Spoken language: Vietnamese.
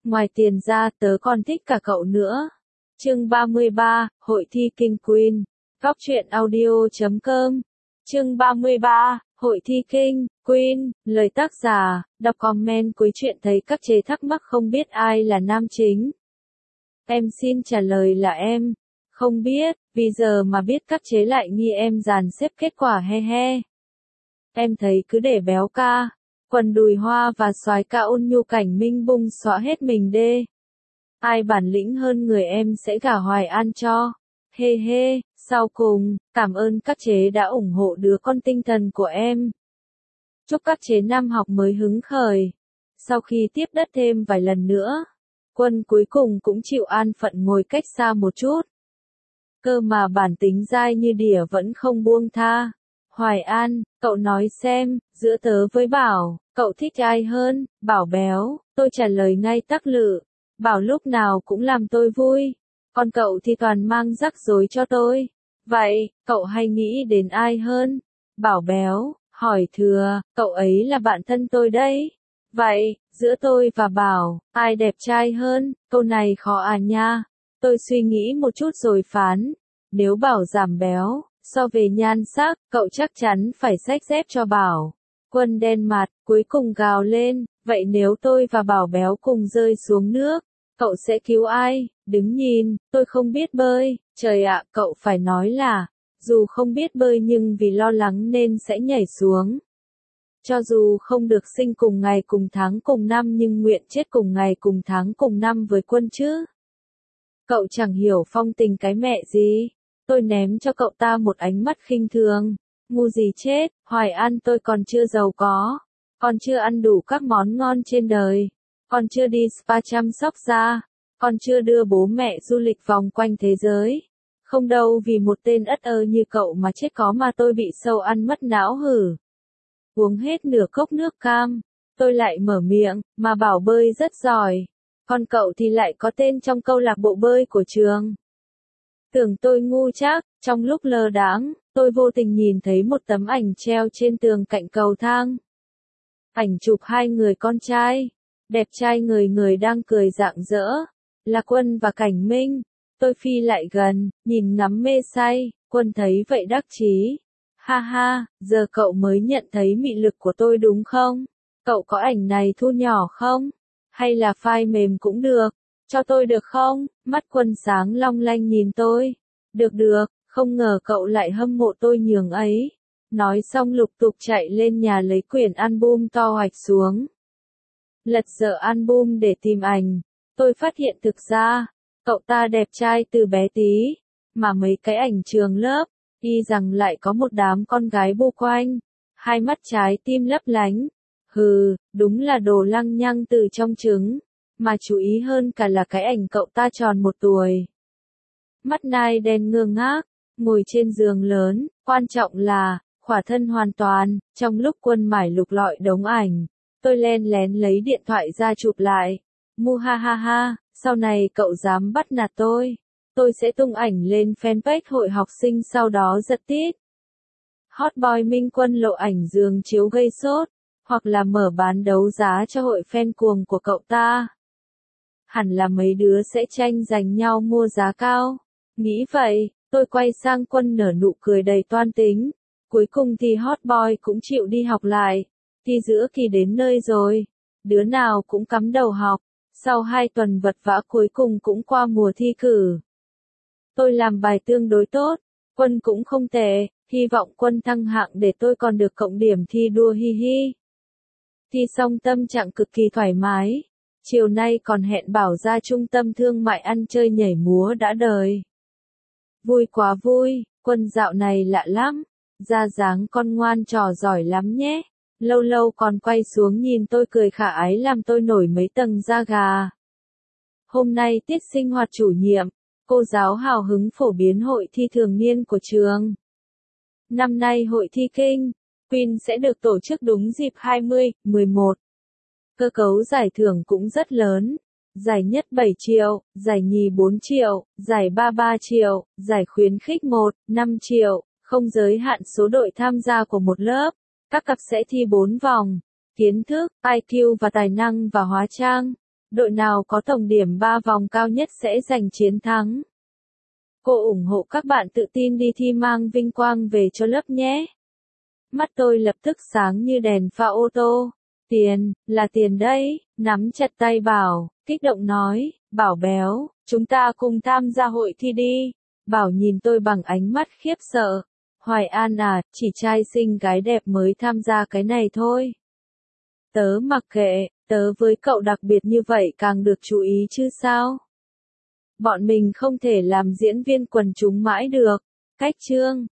Ngoài tiền ra tớ còn thích cả cậu nữa. Chương 33, Hội thi Kinh Queen. Góc truyện audio.com. Chương 33, Hội thi Kinh Queen. Lời tác giả, đọc comment cuối truyện thấy các chế thắc mắc không biết ai là nam chính. Em xin trả lời là em không biết, vì giờ mà biết các chế lại nghi em dàn xếp kết quả he he. Em thấy cứ để béo ca, quần đùi hoa và soái ca ôn nhu cảnh minh bung xõa hết mình đê. Ai bản lĩnh hơn người em sẽ gả Hoài An cho. Hê hê, sau cùng, cảm ơn các chế đã ủng hộ đứa con tinh thần của em. Chúc các chế năm học mới hứng khởi. Sau khi tiếp đất thêm vài lần nữa, Quân cuối cùng cũng chịu an phận ngồi cách xa một chút. Cơ mà bản tính dai như đỉa vẫn không buông tha. Hoài An, cậu nói xem, giữa tớ với Bảo, cậu thích ai hơn? Bảo béo, tôi trả lời ngay tắc lự. Bảo lúc nào cũng làm tôi vui. Còn cậu thì toàn mang rắc rối cho tôi. Vậy, cậu hay nghĩ đến ai hơn? Bảo béo, hỏi thừa, cậu ấy là bạn thân tôi đấy. Vậy, giữa tôi và Bảo, ai đẹp trai hơn? Câu này khó à nha. Tôi suy nghĩ một chút rồi phán. Nếu Bảo giảm béo, so về nhan sắc, cậu chắc chắn phải xách dép cho Bảo. Quân đen mặt, cuối cùng gào lên, vậy nếu tôi và Bảo béo cùng rơi xuống nước, cậu sẽ cứu ai? Đứng nhìn, tôi không biết bơi. Trời ạ, cậu phải nói là, dù không biết bơi nhưng vì lo lắng nên sẽ nhảy xuống. Cho dù không được sinh cùng ngày cùng tháng cùng năm nhưng nguyện chết cùng ngày cùng tháng cùng năm với Quân chứ. Cậu chẳng hiểu phong tình cái mẹ gì. Tôi ném cho cậu ta một ánh mắt khinh thường. Ngu gì chết, Hoài An tôi còn chưa giàu có. Còn chưa ăn đủ các món ngon trên đời. Còn chưa đi spa chăm sóc da. Còn chưa đưa bố mẹ du lịch vòng quanh thế giới. Không đâu vì một tên ất ơ như cậu mà chết có mà tôi bị sâu ăn mất não hử. Uống hết nửa cốc nước cam. Tôi lại mở miệng, mà Bảo bơi rất giỏi. Còn cậu thì lại có tên trong câu lạc bộ bơi của trường. Tưởng tôi ngu chắc, trong lúc lơ đãng, tôi vô tình nhìn thấy một tấm ảnh treo trên tường cạnh cầu thang. Ảnh chụp hai người con trai, đẹp trai người người đang cười rạng rỡ, là Quân và Cảnh Minh. Tôi phi lại gần, nhìn ngắm mê say, Quân thấy vậy đắc chí. Ha ha, giờ cậu mới nhận thấy mị lực của tôi đúng không? Cậu có ảnh này thu nhỏ không? Hay là file mềm cũng được? Cho tôi được không? Mắt Quân sáng long lanh nhìn tôi. Được được, không ngờ cậu lại hâm mộ tôi nhường ấy. Nói xong lục tục chạy lên nhà lấy quyển album to hoạch xuống. Lật dở album để tìm ảnh. Tôi phát hiện thực ra, cậu ta đẹp trai từ bé tí. Mà mấy cái ảnh trường lớp, y rằng lại có một đám con gái bu quanh. Hai mắt trái tim lấp lánh. Hừ, đúng là đồ lăng nhăng từ trong trứng. Mà chú ý hơn cả là cái ảnh cậu ta tròn 1 tuổi. Mắt nai đen ngơ ngác, ngồi trên giường lớn, quan trọng là, khỏa thân hoàn toàn. Trong lúc Quân mải lục lọi đống ảnh, tôi len lén lấy điện thoại ra chụp lại. Mu ha ha ha, sau này cậu dám bắt nạt tôi sẽ tung ảnh lên fanpage hội học sinh sau đó giật tít. Hot boy Minh Quân lộ ảnh giường chiếu gây sốt, hoặc là mở bán đấu giá cho hội fan cuồng của cậu ta. Hẳn là mấy đứa sẽ tranh giành nhau mua giá cao. Nghĩ vậy, tôi quay sang Quân nở nụ cười đầy toan tính. Cuối cùng thì hot boy cũng chịu đi học lại. Thi giữa kỳ đến nơi rồi. Đứa nào cũng cắm đầu học. Sau 2 tuần vật vã cuối cùng cũng qua mùa thi cử. Tôi làm bài tương đối tốt. Quân cũng không tệ. Hy vọng Quân thăng hạng để tôi còn được cộng điểm thi đua hi hi. Thi xong tâm trạng cực kỳ thoải mái. Chiều nay còn hẹn Bảo ra trung tâm thương mại ăn chơi nhảy múa đã đời. Vui quá vui, Quân dạo này lạ lắm. Ra dáng con ngoan trò giỏi lắm nhé. Lâu lâu còn quay xuống nhìn tôi cười khả ái làm tôi nổi mấy tầng da gà. Hôm nay tiết sinh hoạt chủ nhiệm, cô giáo hào hứng phổ biến hội thi thường niên của trường. Năm nay hội thi Kinh Queen sẽ được tổ chức đúng dịp 20/11. Cơ cấu giải thưởng cũng rất lớn. Giải nhất 7 triệu, giải nhì 4 triệu, giải ba 3 triệu, giải khuyến khích 1-5 triệu, không giới hạn số đội tham gia của một lớp. Các cặp sẽ thi 4 vòng. Kiến thức, IQ và tài năng và hóa trang. Đội nào có tổng điểm 3 vòng cao nhất sẽ giành chiến thắng. Cô ủng hộ các bạn tự tin đi thi mang vinh quang về cho lớp nhé. Mắt tôi lập tức sáng như đèn pha ô tô. Tiền, là tiền đấy, nắm chặt tay Bảo, kích động nói, Bảo béo, chúng ta cùng tham gia hội thi đi. Bảo nhìn tôi bằng ánh mắt khiếp sợ. Hoài An à, chỉ trai xinh gái đẹp mới tham gia cái này thôi. Tớ mặc kệ, tớ với cậu đặc biệt như vậy càng được chú ý chứ sao? Bọn mình không thể làm diễn viên quần chúng mãi được. Cách chương